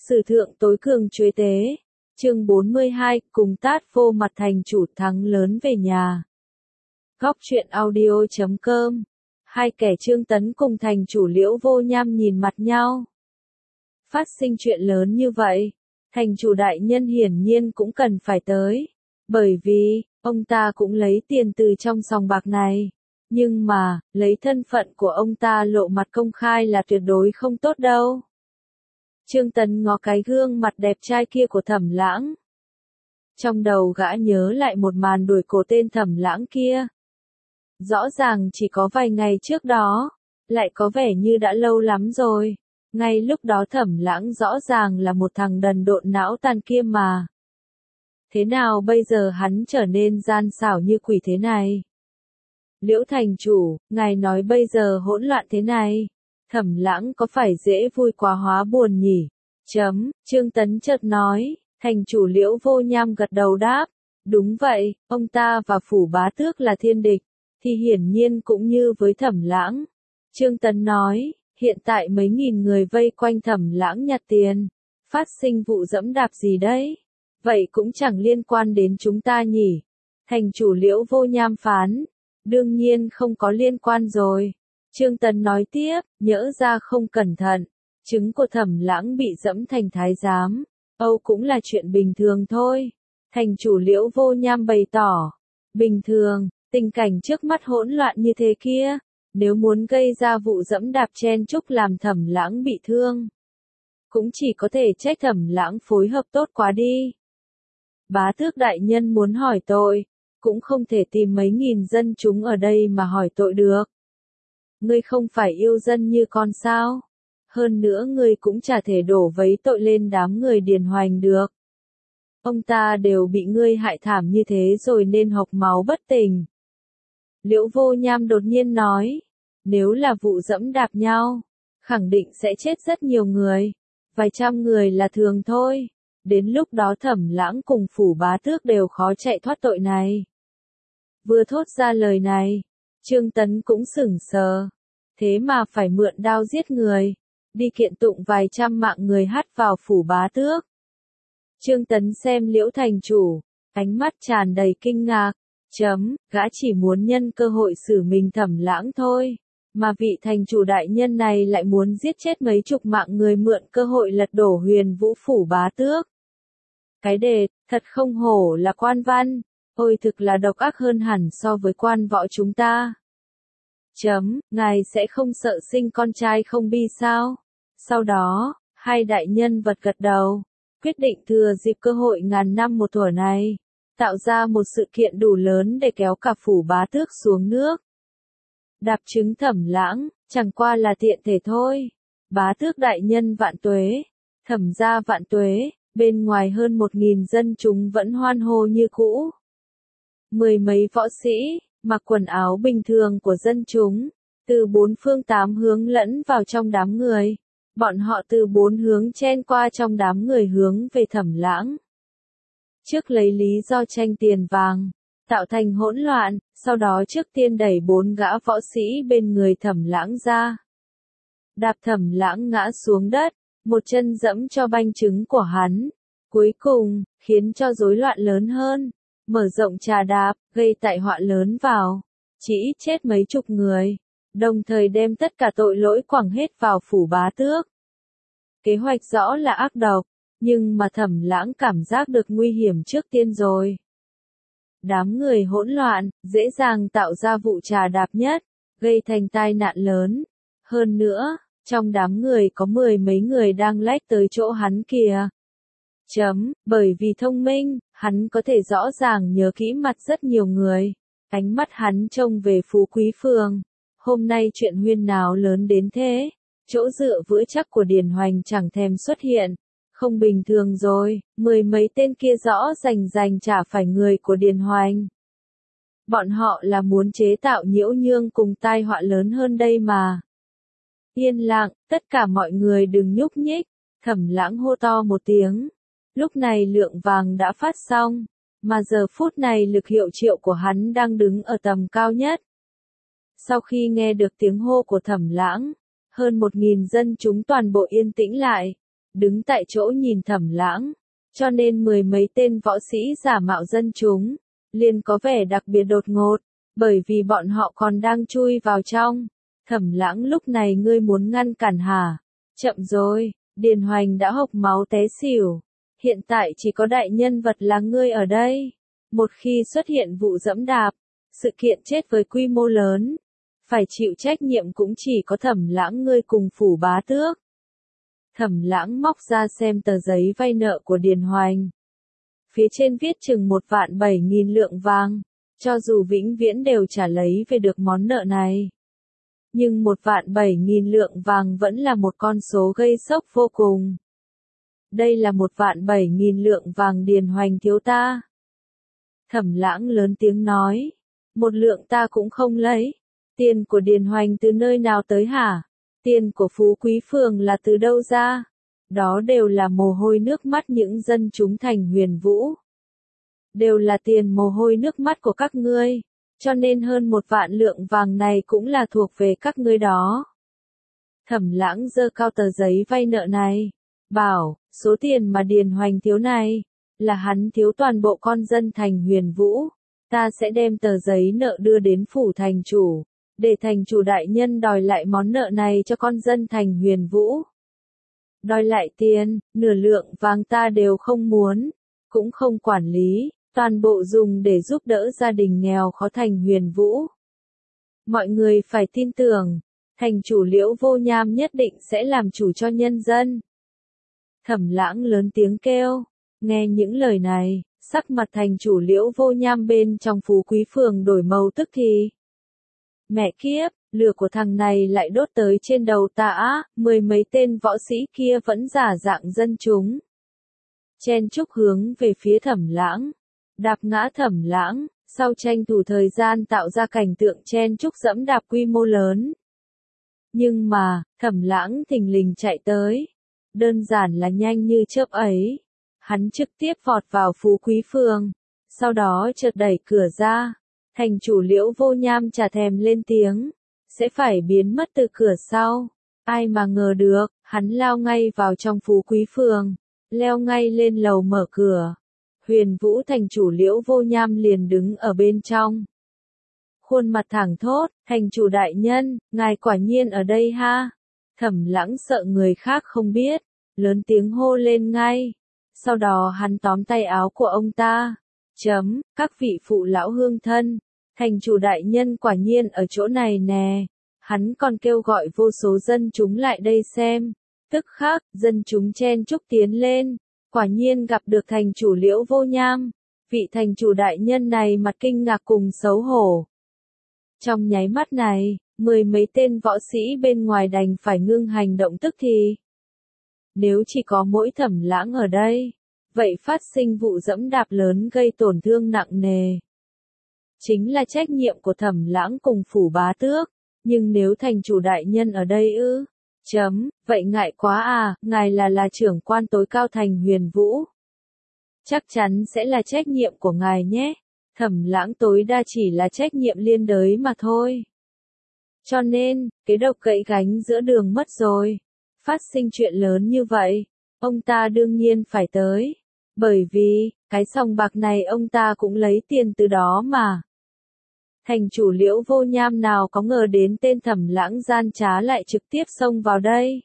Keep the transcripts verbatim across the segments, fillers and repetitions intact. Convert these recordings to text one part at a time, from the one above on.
Sử thượng tối cường chuế tế. Chương bốn mươi hai, cùng tát vô mặt thành chủ thắng lớn về nhà. Góc truyện audio chấm com. Hai kẻ Trương Tấn cùng thành chủ Liễu Vô Nham nhìn mặt nhau. Phát sinh chuyện lớn như vậy, thành chủ đại nhân hiển nhiên cũng cần phải tới. Bởi vì, ông ta cũng lấy tiền từ trong sòng bạc này. Nhưng mà, lấy thân phận của ông ta lộ mặt công khai là tuyệt đối không tốt đâu. Trương Tấn ngó cái gương mặt đẹp trai kia của Thẩm Lãng. Trong đầu gã nhớ lại một màn đuổi cổ tên Thẩm Lãng kia. Rõ ràng chỉ có vài ngày trước đó, lại có vẻ như đã lâu lắm rồi. Ngay lúc đó Thẩm Lãng rõ ràng là một thằng đần độn não tàn kia mà. Thế nào bây giờ hắn trở nên gian xảo như quỷ thế này? Liễu thành chủ, ngài nói bây giờ hỗn loạn thế này, Thẩm Lãng có phải dễ vui quá hóa buồn nhỉ? Chấm, Trương Tấn chợt nói, thành chủ Liễu Vô Nham gật đầu đáp, đúng vậy, ông ta và Phủ Bá Tước là thiên địch, thì hiển nhiên cũng như với Thẩm Lãng. Trương Tấn nói, hiện tại mấy nghìn người vây quanh Thẩm Lãng nhặt tiền, phát sinh vụ dẫm đạp gì đấy? Vậy cũng chẳng liên quan đến chúng ta nhỉ? Thành chủ Liễu Vô Nham phán, đương nhiên không có liên quan rồi. Trương Tấn nói tiếp, nhỡ ra không cẩn thận, trứng của Thẩm Lãng bị dẫm thành thái giám, Âu cũng là chuyện bình thường thôi. Thành chủ Liễu Vô Nham bày tỏ, bình thường, tình cảnh trước mắt hỗn loạn như thế kia, nếu muốn gây ra vụ dẫm đạp chen chúc làm Thẩm Lãng bị thương, cũng chỉ có thể trách Thẩm Lãng phối hợp tốt quá đi. Bá Tước đại nhân muốn hỏi tội, cũng không thể tìm mấy nghìn dân chúng ở đây mà hỏi tội được. Ngươi không phải yêu dân như con sao? Hơn nữa ngươi cũng chả thể đổ vấy tội lên đám người Điền Hoành được. Ông ta đều bị ngươi hại thảm như thế rồi nên hộc máu bất tỉnh. Liễu Vô Nham đột nhiên nói, nếu là vụ dẫm đạp nhau, khẳng định sẽ chết rất nhiều người, vài trăm người là thường thôi. Đến lúc đó Thẩm Lãng cùng Phủ Bá Tước đều khó chạy thoát tội này. Vừa thốt ra lời này, Trương Tấn cũng sửng sờ. Thế mà phải mượn đao giết người, đi kiện tụng vài trăm mạng người hắt vào Phủ Bá Tước. Trương Tấn xem Liễu thành chủ, ánh mắt tràn đầy kinh ngạc. Chấm, gã chỉ muốn nhân cơ hội xử mình Thẩm Lãng thôi, mà vị thành chủ đại nhân này lại muốn giết chết mấy chục mạng người mượn cơ hội lật đổ Huyền Vũ Phủ Bá Tước. Cái đề, thật không hổ là quan văn, ôi thực là độc ác hơn hẳn so với quan võ chúng ta. Chấm, ngài sẽ không sợ sinh con trai không bi sao? Sau đó, hai đại nhân vật gật đầu, quyết định thừa dịp cơ hội ngàn năm một thuở này, tạo ra một sự kiện đủ lớn để kéo cả Phủ Bá Tước xuống nước. Đạp trứng Thẩm Lãng, chẳng qua là tiện thể thôi. Bá Tước đại nhân vạn tuế, Thẩm gia vạn tuế, bên ngoài hơn một nghìn dân chúng vẫn hoan hô như cũ. Mười mấy võ sĩ, mặc quần áo bình thường của dân chúng, từ bốn phương tám hướng lẫn vào trong đám người. Bọn họ từ bốn hướng chen qua trong đám người hướng về Thẩm Lãng. Trước lấy lý do tranh tiền vàng, tạo thành hỗn loạn, sau đó trước tiên đẩy bốn gã võ sĩ bên người Thẩm Lãng ra. Đạp Thẩm Lãng ngã xuống đất, một chân dẫm cho banh trứng của hắn. Cuối cùng, khiến cho rối loạn lớn hơn. Mở rộng trà đạp, gây tai họa lớn vào. Chỉ ít chết mấy chục người. Đồng thời đem tất cả tội lỗi quẳng hết vào Phủ Bá Tước. Kế hoạch rõ là ác độc, nhưng mà Thẩm Lãng cảm giác được nguy hiểm trước tiên rồi. Đám người hỗn loạn, dễ dàng tạo ra vụ trà đạp nhất, gây thành tai nạn lớn. Hơn nữa, trong đám người có mười mấy người đang lách tới chỗ hắn kìa. Chấm, bởi vì thông minh, hắn có thể rõ ràng nhớ kỹ mặt rất nhiều người. Ánh mắt hắn trông về Phú Quý Phường. Hôm nay chuyện huyên náo lớn đến thế. Chỗ dựa vững chắc của Điền Hoành chẳng thèm xuất hiện. Không bình thường rồi, mười mấy tên kia rõ rành rành chả phải người của Điền Hoành. Bọn họ là muốn chế tạo nhiễu nhương cùng tai họa lớn hơn đây mà. Yên lặng, tất cả mọi người đừng nhúc nhích. Thẩm Lãng hô to một tiếng. Lúc này lượng vàng đã phát xong, mà giờ phút này lực hiệu triệu của hắn đang đứng ở tầm cao nhất. Sau khi nghe được tiếng hô của Thẩm Lãng, hơn một nghìn dân chúng toàn bộ yên tĩnh lại, đứng tại chỗ nhìn Thẩm Lãng, cho nên mười mấy tên võ sĩ giả mạo dân chúng, liền có vẻ đặc biệt đột ngột, bởi vì bọn họ còn đang chui vào trong. Thẩm Lãng lúc này ngươi muốn ngăn cản hả? Chậm rồi, Điền Hoành đã hộc máu té xỉu. Hiện tại chỉ có đại nhân vật là ngươi ở đây. Một khi xuất hiện vụ dẫm đạp, sự kiện chết với quy mô lớn, phải chịu trách nhiệm cũng chỉ có Thẩm Lãng ngươi cùng Phủ Bá Tước. Thẩm Lãng móc ra xem tờ giấy vay nợ của Điền Hoành. Phía trên viết chừng một vạn bảy nghìn lượng vàng, cho dù vĩnh viễn đều trả lấy về được món nợ này. Nhưng một vạn bảy nghìn lượng vàng vẫn là một con số gây sốc vô cùng. Đây là một vạn bảy nghìn lượng vàng Điền Hoành thiếu ta. Thẩm Lãng lớn tiếng nói, một lượng ta cũng không lấy. Tiền của Điền Hoành từ nơi nào tới hả? Tiền của Phú Quý Phường là từ đâu ra? Đó đều là mồ hôi nước mắt những dân chúng thành Huyền Vũ. Đều là tiền mồ hôi nước mắt của các ngươi. Cho nên hơn một vạn lượng vàng này cũng là thuộc về các ngươi đó. Thẩm Lãng giơ cao tờ giấy vay nợ này. Bảo, số tiền mà Điền Hoành thiếu này, là hắn thiếu toàn bộ con dân thành Huyền Vũ. Ta sẽ đem tờ giấy nợ đưa đến phủ thành chủ, để thành chủ đại nhân đòi lại món nợ này cho con dân thành Huyền Vũ. Đòi lại tiền, nửa lượng vàng ta đều không muốn, cũng không quản lý, toàn bộ dùng để giúp đỡ gia đình nghèo khó thành Huyền Vũ. Mọi người phải tin tưởng, thành chủ Liễu Vô Nham nhất định sẽ làm chủ cho nhân dân. Thẩm Lãng lớn tiếng kêu, nghe những lời này, sắc mặt thành chủ Liễu Vô Nham bên trong Phú Quý Phường đổi màu tức thì. Mẹ kiếp, lửa của thằng này lại đốt tới trên đầu ta á, mười mấy tên võ sĩ kia vẫn giả dạng dân chúng. Chen chúc hướng về phía Thẩm Lãng, đạp ngã Thẩm Lãng, sau tranh thủ thời gian tạo ra cảnh tượng chen chúc dẫm đạp quy mô lớn. Nhưng mà, Thẩm Lãng thình lình chạy tới, đơn giản là nhanh như chớp ấy. Hắn trực tiếp vọt vào Phú Quý Phường, sau đó chợt đẩy cửa ra. Thành chủ Liễu Vô Nham chả thèm lên tiếng, sẽ phải biến mất từ cửa sau. Ai mà ngờ được, hắn lao ngay vào trong Phú Quý Phường, leo ngay lên lầu mở cửa. Huyền Vũ thành chủ Liễu Vô Nham liền đứng ở bên trong. Khuôn mặt thẳng thốt, thành chủ đại nhân, ngài quả nhiên ở đây ha. Thẩm Lãng sợ người khác không biết, lớn tiếng hô lên ngay. Sau đó hắn tóm tay áo của ông ta. Chấm, các vị phụ lão hương thân, thành chủ đại nhân quả nhiên ở chỗ này nè. Hắn còn kêu gọi vô số dân chúng lại đây xem. Tức khắc, dân chúng chen chúc tiến lên, quả nhiên gặp được thành chủ Liễu Vô Nham. Vị thành chủ đại nhân này mặt kinh ngạc cùng xấu hổ. Trong nháy mắt này, mười mấy tên võ sĩ bên ngoài đành phải ngưng hành động tức thì. Nếu chỉ có mỗi Thẩm Lãng ở đây, vậy phát sinh vụ dẫm đạp lớn gây tổn thương nặng nề. Chính là trách nhiệm của Thẩm Lãng cùng Phủ Bá Tước, nhưng nếu thành chủ đại nhân ở đây ư? Chấm, vậy ngại quá à, ngài là là trưởng quan tối cao thành Huyền Vũ. Chắc chắn sẽ là trách nhiệm của ngài nhé. Thẩm Lãng tối đa chỉ là trách nhiệm liên đới mà thôi. Cho nên, cái độc gậy gánh giữa đường mất rồi. Phát sinh chuyện lớn như vậy, ông ta đương nhiên phải tới. Bởi vì, cái sòng bạc này ông ta cũng lấy tiền từ đó mà. Thành chủ Liễu Vô Nham nào có ngờ đến tên Thẩm Lãng gian trá lại trực tiếp xông vào đây.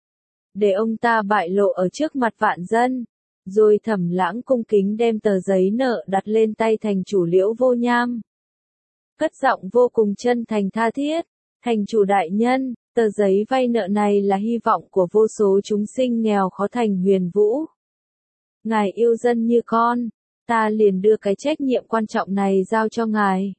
Để ông ta bại lộ ở trước mặt vạn dân. Rồi Thẩm Lãng cung kính đem tờ giấy nợ đặt lên tay thành chủ Liễu Vô Nham. Cất giọng vô cùng chân thành tha thiết. Thành chủ đại nhân, tờ giấy vay nợ này là hy vọng của vô số chúng sinh nghèo khó thành Huyền Vũ. Ngài yêu dân như con, ta liền đưa cái trách nhiệm quan trọng này giao cho ngài.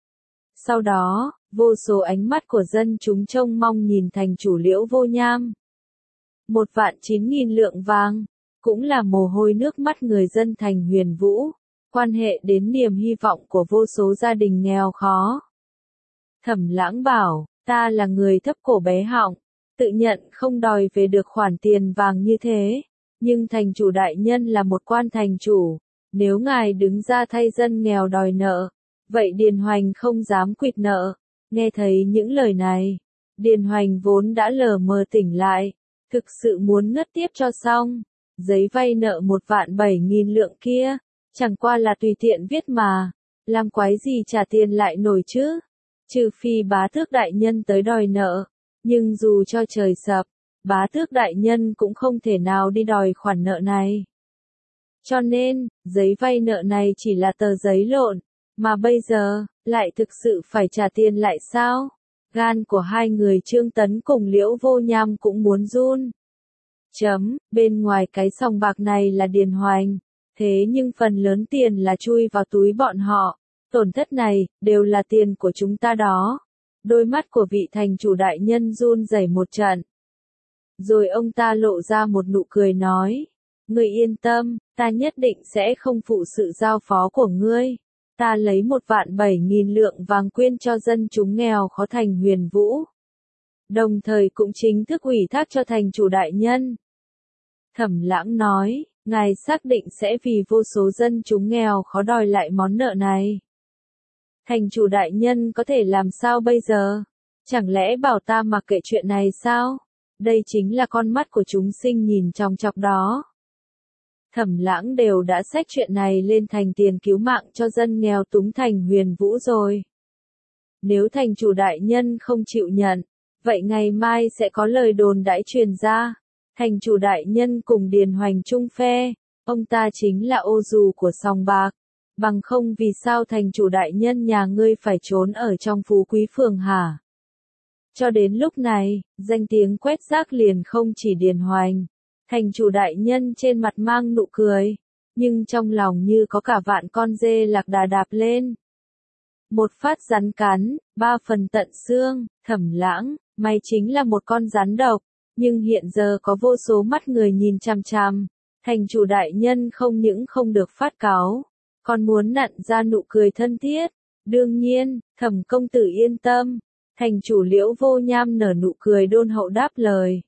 Sau đó, vô số ánh mắt của dân chúng trông mong nhìn thành chủ Liễu Vô Nham. Một vạn chín nghìn lượng vàng, cũng là mồ hôi nước mắt người dân thành Huyền Vũ, quan hệ đến niềm hy vọng của vô số gia đình nghèo khó. Thẩm Lãng bảo, ta là người thấp cổ bé họng, tự nhận không đòi về được khoản tiền vàng như thế, nhưng thành chủ đại nhân là một quan thành chủ, nếu ngài đứng ra thay dân nghèo đòi nợ, vậy Điền Hoành không dám quỵt nợ. Nghe thấy những lời này, Điền Hoành vốn đã lờ mờ tỉnh lại, thực sự muốn ngất tiếp cho xong. Giấy vay nợ một vạn bảy nghìn lượng kia, chẳng qua là tùy tiện viết mà, làm quái gì trả tiền lại nổi chứ, trừ phi bá tước đại nhân tới đòi nợ, nhưng dù cho trời sập, bá tước đại nhân cũng không thể nào đi đòi khoản nợ này. Cho nên, giấy vay nợ này chỉ là tờ giấy lộn, mà bây giờ, lại thực sự phải trả tiền lại sao? Gan của hai người Trương Tấn cùng Liễu Vô Nham cũng muốn run. Chấm, bên ngoài cái sòng bạc này là Điền Hoành, thế nhưng phần lớn tiền là chui vào túi bọn họ, tổn thất này, đều là tiền của chúng ta đó. Đôi mắt của vị thành chủ đại nhân run rẩy một trận. Rồi ông ta lộ ra một nụ cười nói, ngươi yên tâm, ta nhất định sẽ không phụ sự giao phó của ngươi. Ta lấy một vạn bảy nghìn lượng vàng quyên cho dân chúng nghèo khó thành Huyền Vũ. Đồng thời cũng chính thức ủy thác cho thành chủ đại nhân. Thẩm Lãng nói, ngài xác định sẽ vì vô số dân chúng nghèo khó đòi lại món nợ này. Thành chủ đại nhân có thể làm sao bây giờ? Chẳng lẽ bảo ta mặc kệ chuyện này sao? Đây chính là con mắt của chúng sinh nhìn chòng chọc đó. Thẩm Lãng đều đã xách chuyện này lên thành tiền cứu mạng cho dân nghèo túng thành Huyền Vũ rồi. Nếu thành chủ đại nhân không chịu nhận, vậy ngày mai sẽ có lời đồn đãi truyền ra. Thành chủ đại nhân cùng Điền Hoành chung phe, ông ta chính là ô dù của sòng bạc. Bằng không vì sao thành chủ đại nhân nhà ngươi phải trốn ở trong Phú Quý Phường hả? Cho đến lúc này, danh tiếng quét rác liền không chỉ Điền Hoành. Thành chủ đại nhân trên mặt mang nụ cười, nhưng trong lòng như có cả vạn con dê lạc đà đạp lên. Một phát rắn cắn, ba phần tận xương, Thẩm Lãng, mày chính là một con rắn độc, nhưng hiện giờ có vô số mắt người nhìn chằm chằm. Thành chủ đại nhân không những không được phát cáu, còn muốn nặn ra nụ cười thân thiết. Đương nhiên, Thẩm công tử yên tâm. Thành chủ Liễu Vô Nham nở nụ cười đôn hậu đáp lời.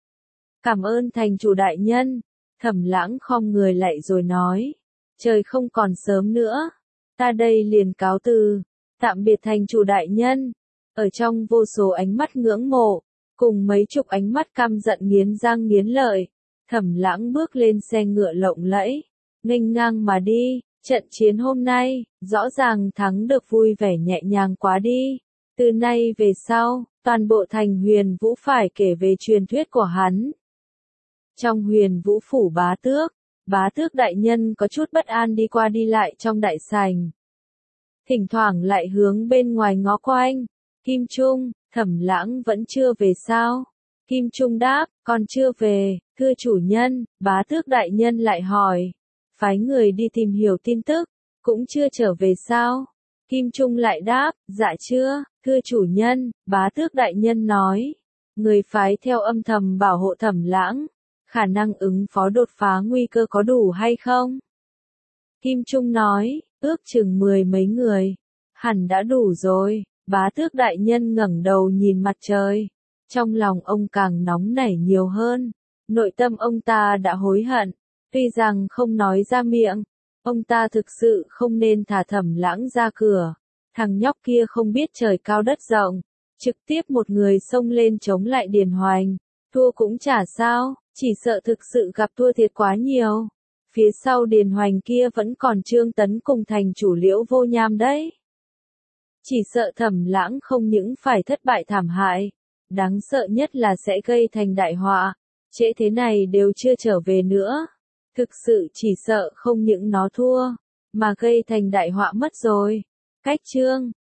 Cảm ơn thành chủ đại nhân. Thẩm Lãng khom người lại rồi nói. Trời không còn sớm nữa. Ta đây liền cáo từ. Tạm biệt thành chủ đại nhân. Ở trong vô số ánh mắt ngưỡng mộ, cùng mấy chục ánh mắt căm giận nghiến răng nghiến lợi, Thẩm Lãng bước lên xe ngựa lộng lẫy, nghênh ngang mà đi. Trận chiến hôm nay, rõ ràng thắng được vui vẻ nhẹ nhàng quá đi. Từ nay về sau, toàn bộ thành Huyền Vũ phải kể về truyền thuyết của hắn. Trong Huyền Vũ phủ bá tước, bá tước đại nhân có chút bất an đi qua đi lại trong đại sảnh. Thỉnh thoảng lại hướng bên ngoài ngó quanh. Kim Trung, Thẩm Lãng vẫn chưa về sao? Kim Trung đáp, còn chưa về, thưa chủ nhân. Bá tước đại nhân lại hỏi, phái người đi tìm hiểu tin tức, cũng chưa trở về sao? Kim Trung lại đáp, dạ chưa, thưa chủ nhân. Bá tước đại nhân nói, người phái theo âm thầm bảo hộ Thẩm Lãng, khả năng ứng phó đột phá nguy cơ có đủ hay không? Kim Trung nói, ước chừng mười mấy người, hẳn đã đủ rồi. Bá tước đại nhân ngẩng đầu nhìn mặt trời, trong lòng ông càng nóng nảy nhiều hơn. Nội tâm ông ta đã hối hận, tuy rằng không nói ra miệng, ông ta thực sự không nên thả Thẩm Lãng ra cửa. Thằng nhóc kia không biết trời cao đất rộng, trực tiếp một người xông lên chống lại Điền Hoành, thua cũng chả sao, chỉ sợ thực sự gặp thua thiệt quá nhiều. Phía sau Điền Hoành kia vẫn còn Trương Tấn cùng thành chủ Liễu Vô Nham đấy. Chỉ sợ Thẩm Lãng không những phải thất bại thảm hại, đáng sợ nhất là sẽ gây thành đại họa. Trễ thế này đều chưa trở về nữa. Thực sự chỉ sợ không những nó thua, mà gây thành đại họa mất rồi. Cách chương